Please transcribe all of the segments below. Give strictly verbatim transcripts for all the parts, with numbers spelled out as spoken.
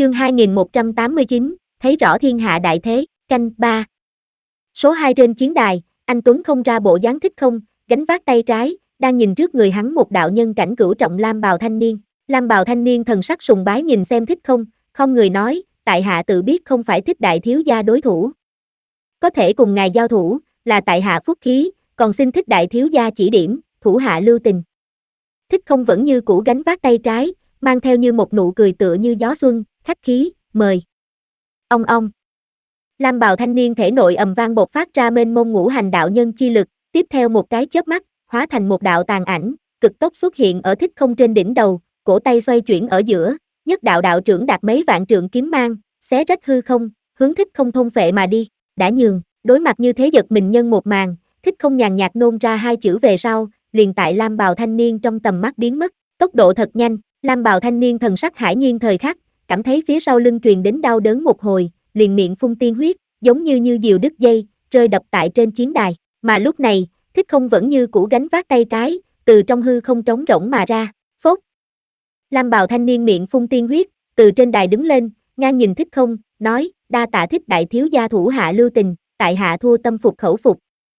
Chương hai nghìn một trăm tám mươi chín, thấy rõ thiên hạ đại thế, canh ba. Số hai trên chiến đài, anh Tuấn không ra bộ dáng thích không, gánh vác tay trái, đang nhìn trước người hắn một đạo nhân cảnh cửu trọng lam bào thanh niên. Lam bào thanh niên thần sắc sùng bái nhìn xem thích không, không người nói, tại hạ tự biết không phải thích đại thiếu gia đối thủ. Có thể cùng ngài giao thủ, là tại hạ phúc khí, còn xin thích đại thiếu gia chỉ điểm, thủ hạ lưu tình. Thích không vẫn như cũ gánh vác tay trái, mang theo như một nụ cười tựa như gió xuân, khách khí, mời. Ông ông. Lam bào thanh niên thể nội ầm vang bộc phát ra mênh mông ngũ hành đạo nhân chi lực, tiếp theo một cái chớp mắt, hóa thành một đạo tàn ảnh, cực tốc xuất hiện ở thích không trên đỉnh đầu, cổ tay xoay chuyển ở giữa, nhất đạo đạo trưởng đạt mấy vạn trượng kiếm mang, xé rách hư không, hướng thích không thôn phệ mà đi, đã nhường, đối mặt như thế giật mình nhân một màn, thích không nhàn nhạt nôn ra hai chữ về sau, liền tại Lam bào thanh niên trong tầm mắt biến mất, tốc độ thật nhanh, Lam bào thanh niên thần sắc hải nhiên thời khắc, cảm thấy phía sau lưng truyền đến đau đớn một hồi, liền miệng phun tiên huyết, giống như như diều đứt dây, rơi đập tại trên chiến đài, mà lúc này, thích không vẫn như cũ gánh vác tay trái, từ trong hư không trống rỗng mà ra, phốt. Lam bào thanh niên miệng phun tiên huyết, từ trên đài đứng lên, ngang nhìn thích không, nói, đa tạ thích đại thiếu gia thủ hạ lưu tình, tại hạ thua tâm phục khẩu phục.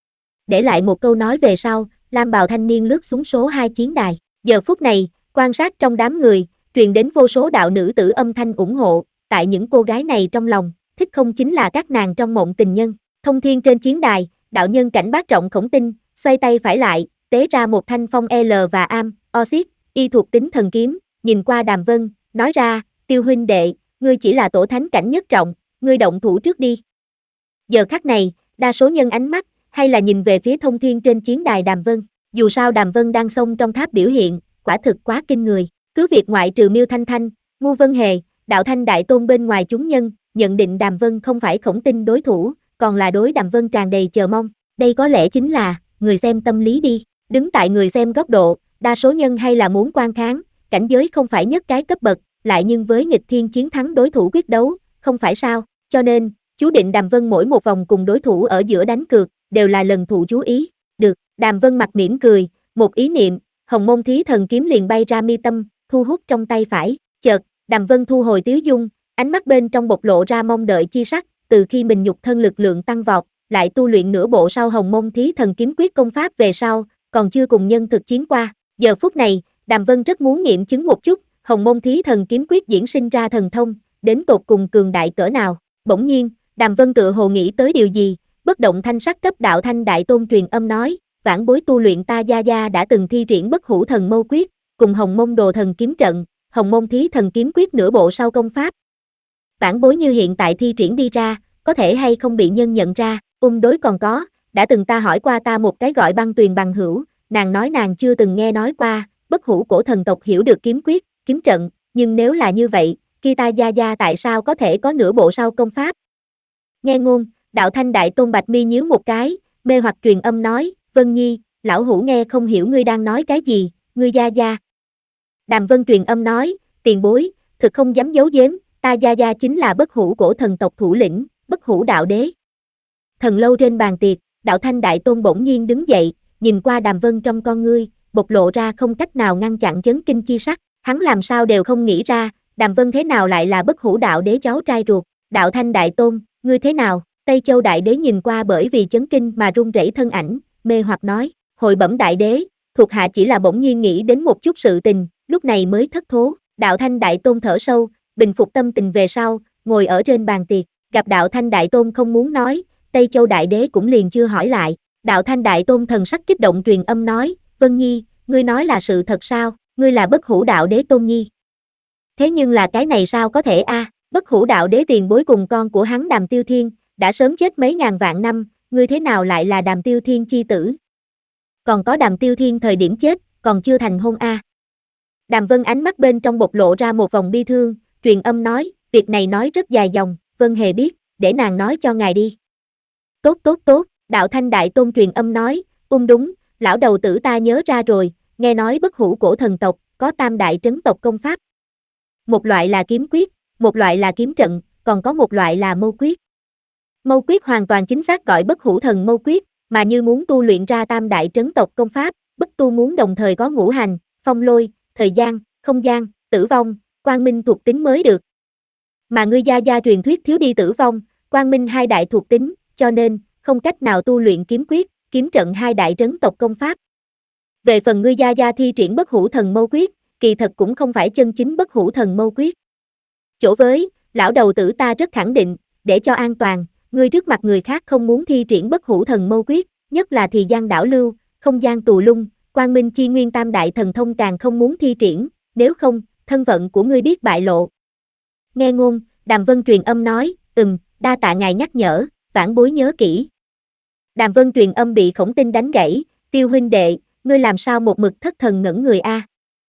Để lại một câu nói về sau, Lam bào thanh niên lướt xuống số hai chiến đài, giờ phút này, quan sát trong đám người, truyền đến vô số đạo nữ tử âm thanh ủng hộ, tại những cô gái này trong lòng, thích không chính là các nàng trong mộng tình nhân. Thông thiên trên chiến đài, đạo nhân cảnh bát trọng khổng tinh, xoay tay phải lại, tế ra một thanh phong L và am, oxit, y thuộc tính thần kiếm, nhìn qua Đàm Vân, nói ra, Tiêu huynh đệ, ngươi chỉ là tổ thánh cảnh nhất trọng, ngươi động thủ trước đi. Giờ khắc này, đa số nhân ánh mắt, hay là nhìn về phía thông thiên trên chiến đài Đàm Vân, dù sao Đàm Vân đang xông trong tháp biểu hiện, quả thực quá kinh người, cứ việc ngoại trừ Miêu Thanh Thanh, Ngu Vân Hề, Đạo Thanh Đại Tôn bên ngoài chúng nhân, nhận định Đàm Vân không phải khổng tinh đối thủ, còn là đối Đàm Vân tràn đầy chờ mong, đây có lẽ chính là, người xem tâm lý đi, đứng tại người xem góc độ, đa số nhân hay là muốn quan kháng, cảnh giới không phải nhất cái cấp bậc, lại nhưng với nghịch thiên chiến thắng đối thủ quyết đấu, không phải sao, cho nên, chú định Đàm Vân mỗi một vòng cùng đối thủ ở giữa đánh cược, đều là lần thụ chú ý, được, Đàm Vân mặt mỉm cười, một ý niệm, hồng môn thí thần kiếm liền bay ra mi tâm, thu hút trong tay phải, chợt, Đàm Vân thu hồi tiếu dung, ánh mắt bên trong bộc lộ ra mong đợi chi sắc, từ khi mình nhục thân lực lượng tăng vọt, lại tu luyện nửa bộ sau hồng môn thí thần kiếm quyết công pháp về sau, còn chưa cùng nhân thực chiến qua, giờ phút này, Đàm Vân rất muốn nghiệm chứng một chút, hồng môn thí thần kiếm quyết diễn sinh ra thần thông, đến tột cùng cường đại cỡ nào, bỗng nhiên, Đàm Vân tựa hồ nghĩ tới điều gì, bất động thanh sắc cấp Đạo Thanh Đại Tôn truyền âm nói, vãn bối tu luyện ta gia gia đã từng thi triển bất hủ thần mâu quyết, cùng hồng môn đồ thần kiếm trận, hồng môn thí thần kiếm quyết nửa bộ sau công pháp. Vãn bối như hiện tại thi triển đi ra, có thể hay không bị nhân nhận ra, ung đối còn có, đã từng ta hỏi qua ta một cái gọi Băng Tuyền bằng hữu, nàng nói nàng chưa từng nghe nói qua, bất hủ cổ thần tộc hiểu được kiếm quyết, kiếm trận, nhưng nếu là như vậy, khi ta gia gia tại sao có thể có nửa bộ sau công pháp? Nghe ngôn, Đạo Thanh Đại Tôn bạch mi nhíu một cái, mê hoặc truyền âm nói, Vân Nhi, lão hủ nghe không hiểu ngươi đang nói cái gì, ngươi gia gia. Đàm Vân truyền âm nói, tiền bối, thực không dám giấu giếm, ta gia gia chính là bất hủ cổ thần tộc thủ lĩnh, bất hủ đạo đế. Thần lâu trên bàn tiệc, Đạo Thanh Đại Tôn bỗng nhiên đứng dậy, nhìn qua Đàm Vân trong con ngươi, bộc lộ ra không cách nào ngăn chặn chấn kinh chi sắc, hắn làm sao đều không nghĩ ra, Đàm Vân thế nào lại là bất hủ đạo đế cháu trai ruột, Đạo Thanh Đại Tôn, ngươi thế nào? Tây Châu Đại Đế nhìn qua bởi vì chấn kinh mà run rẩy thân ảnh, mê hoặc nói, hội bẩm Đại Đế, thuộc hạ chỉ là bỗng nhiên nghĩ đến một chút sự tình, lúc này mới thất thố, Đạo Thanh Đại Tôn thở sâu, bình phục tâm tình về sau, ngồi ở trên bàn tiệc, gặp Đạo Thanh Đại Tôn không muốn nói, Tây Châu Đại Đế cũng liền chưa hỏi lại, Đạo Thanh Đại Tôn thần sắc kích động truyền âm nói, Vân Nhi, ngươi nói là sự thật sao, ngươi là bất hủ đạo đế Tôn Nhi. Thế nhưng là cái này sao có thể a? Bất hủ đạo đế tiền bối cùng con của hắn Đàm Tiêu Thiên, đã sớm chết mấy ngàn vạn năm, ngươi thế nào lại là Đàm Tiêu Thiên chi tử? Còn có Đàm Tiêu Thiên thời điểm chết, còn chưa thành hôn a. Đàm Vân ánh mắt bên trong bộc lộ ra một vòng bi thương, truyền âm nói, việc này nói rất dài dòng, Vân Hề biết, để nàng nói cho ngài đi. Tốt tốt tốt, Đạo Thanh Đại Tôn truyền âm nói, ung đúng, lão đầu tử ta nhớ ra rồi, nghe nói bất hủ cổ thần tộc, có tam đại trấn tộc công pháp. Một loại là kiếm quyết, một loại là kiếm trận, còn có một loại là mâu quyết. Mâu quyết hoàn toàn chính xác gọi bất hủ thần mâu quyết, mà như muốn tu luyện ra tam đại trấn tộc công pháp, bất tu muốn đồng thời có ngũ hành, phong lôi, thời gian, không gian, tử vong, quang minh thuộc tính mới được. Mà ngươi gia gia truyền thuyết thiếu đi tử vong, quang minh hai đại thuộc tính, cho nên, không cách nào tu luyện kiếm quyết, kiếm trận hai đại trấn tộc công pháp. Về phần ngươi gia gia thi triển bất hủ thần mâu quyết, kỳ thật cũng không phải chân chính bất hủ thần mâu quyết. Chỗ với, lão đầu tử ta rất khẳng định, để cho an toàn, ngươi trước mặt người khác không muốn thi triển bất hủ thần mâu quyết, nhất là thì gian đảo lưu, không gian tù lung, quang minh chi nguyên tam đại thần thông càng không muốn thi triển, nếu không, thân phận của ngươi biết bại lộ. Nghe ngôn, Đàm Vân truyền âm nói, ừm, đa tạ ngài nhắc nhở, vãn bối nhớ kỹ. Đàm Vân truyền âm bị Khổng Tinh đánh gãy, Tiêu huynh đệ, ngươi làm sao một mực thất thần ngẩn người a?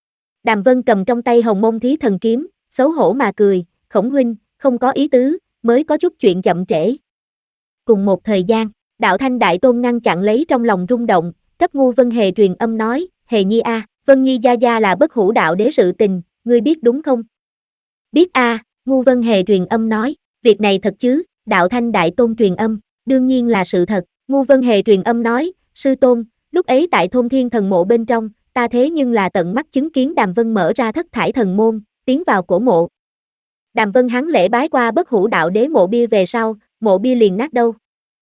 Đàm Vân cầm trong tay Hồng Môn Thí Thần Kiếm, xấu hổ mà cười, Khổng huynh, không có ý tứ, mới có chút chuyện chậm trễ. Cùng một thời gian, Đạo Thanh Đại Tôn ngăn chặn lấy trong lòng rung động, cấp Ngu Vân Hề truyền âm nói, Hề Nhi a, Vân Nhi gia gia là bất hủ đạo đế sự tình, ngươi biết đúng không? Biết a, Ngu Vân Hề truyền âm nói, việc này thật chứ? Đạo Thanh Đại Tôn truyền âm, đương nhiên là sự thật. Ngu Vân Hề truyền âm nói, sư tôn, lúc ấy tại thôn Thiên Thần Mộ bên trong, ta thế nhưng là tận mắt chứng kiến Đàm Vân mở ra thất thải thần môn, tiến vào cổ mộ. Đàm Vân hắn lễ bái qua bất hủ đạo đế mộ bia về sau, mộ bia liền nát đâu.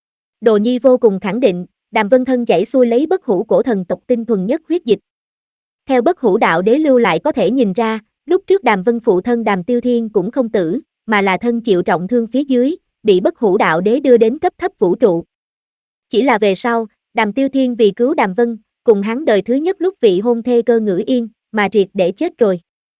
Đồ Nhi vô cùng khẳng định, Đàm Vân thân chảy xuôi lấy bất hủ cổ thần tộc tinh thuần nhất huyết dịch. Theo bất hủ đạo đế lưu lại có thể nhìn ra, lúc trước Đàm Vân phụ thân Đàm Tiêu Thiên cũng không tử, mà là thân chịu trọng thương phía dưới, bị bất hủ đạo đế đưa đến cấp thấp vũ trụ. Chỉ là về sau, Đàm Tiêu Thiên vì cứu Đàm Vân, cùng hắn đời thứ nhất lúc vị hôn thê Cơ Ngữ Yên, mà triệt để chết rồi.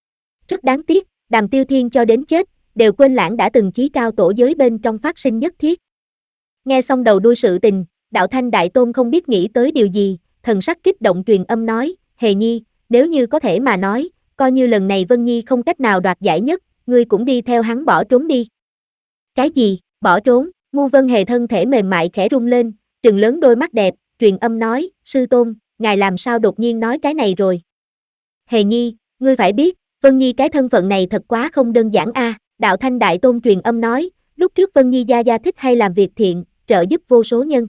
Rất đáng tiếc, Đàm Tiêu Thiên cho đến chết, đều quên lãng đã từng chí cao tổ giới bên trong phát sinh nhất thiết. Nghe xong đầu đuôi sự tình, Đạo Thanh Đại Tôn không biết nghĩ tới điều gì, thần sắc kích động truyền âm nói, Hề Nhi, nếu như có thể mà nói, coi như lần này Vân Nhi không cách nào đoạt giải nhất, ngươi cũng đi theo hắn bỏ trốn đi. Cái gì, bỏ trốn? Ngu Vân Hề thân thể mềm mại khẽ rung lên, trừng lớn đôi mắt đẹp, truyền âm nói, sư tôn, ngài làm sao đột nhiên nói cái này rồi? Hề Nhi, ngươi phải biết, Vân Nhi cái thân phận này thật quá không đơn giản a. À. Đạo Thanh Đại Tôn truyền âm nói, lúc trước Vân Nhi gia gia thích hay làm việc thiện, trợ giúp vô số nhân.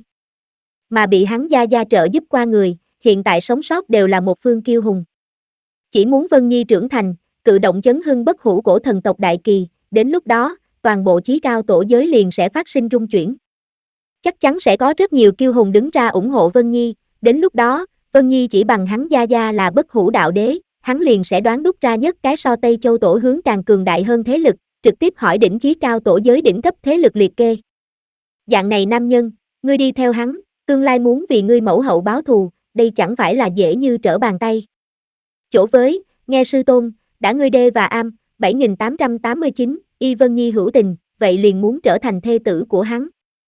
Mà bị hắn gia gia trợ giúp qua người, hiện tại sống sót đều là một phương kiêu hùng. Chỉ muốn Vân Nhi trưởng thành, cự động chấn hưng bất hủ cổ thần tộc đại kỳ, đến lúc đó, toàn bộ chí cao tổ giới liền sẽ phát sinh rung chuyển. Chắc chắn sẽ có rất nhiều kiêu hùng đứng ra ủng hộ Vân Nhi, đến lúc đó, Vân Nhi chỉ bằng hắn gia gia là bất hủ đạo đế, hắn liền sẽ đoán đúc ra nhất cái so Tây Châu tổ hướng càng cường đại hơn thế lực, trực tiếp hỏi đỉnh chí cao tổ giới đỉnh cấp thế lực liệt kê. Dạng này nam nhân, ngươi đi theo hắn, tương lai muốn vì ngươi mẫu hậu báo thù, đây chẳng phải là dễ như trở bàn tay. Chỗ với, nghe sư tôn, đã ngươi đê và am, bảy nghìn tám trăm tám mươi chín, y Vân Nhi hữu tình, vậy liền muốn trở thành thê tử của hắn.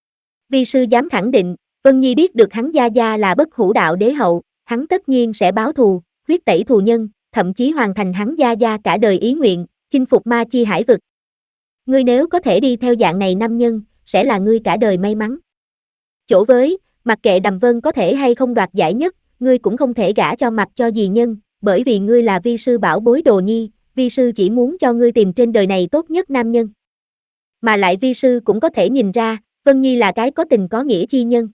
Vi sư dám khẳng định, Vân Nhi biết được hắn gia gia là bất hủ đạo đế hậu, hắn tất nhiên sẽ báo thù, huyết tẩy thù nhân, thậm chí hoàn thành hắn gia gia cả đời ý nguyện, chinh phục ma chi hải vực. Ngươi nếu có thể đi theo dạng này nam nhân, sẽ là ngươi cả đời may mắn. Chỗ với, mặc kệ Đàm Vân có thể hay không đoạt giải nhất, ngươi cũng không thể gả cho mặc cho gì nhân, bởi vì ngươi là vi sư bảo bối Đồ Nhi, vi sư chỉ muốn cho ngươi tìm trên đời này tốt nhất nam nhân. Mà lại vi sư cũng có thể nhìn ra, Vân Nhi là cái có tình có nghĩa chi nhân.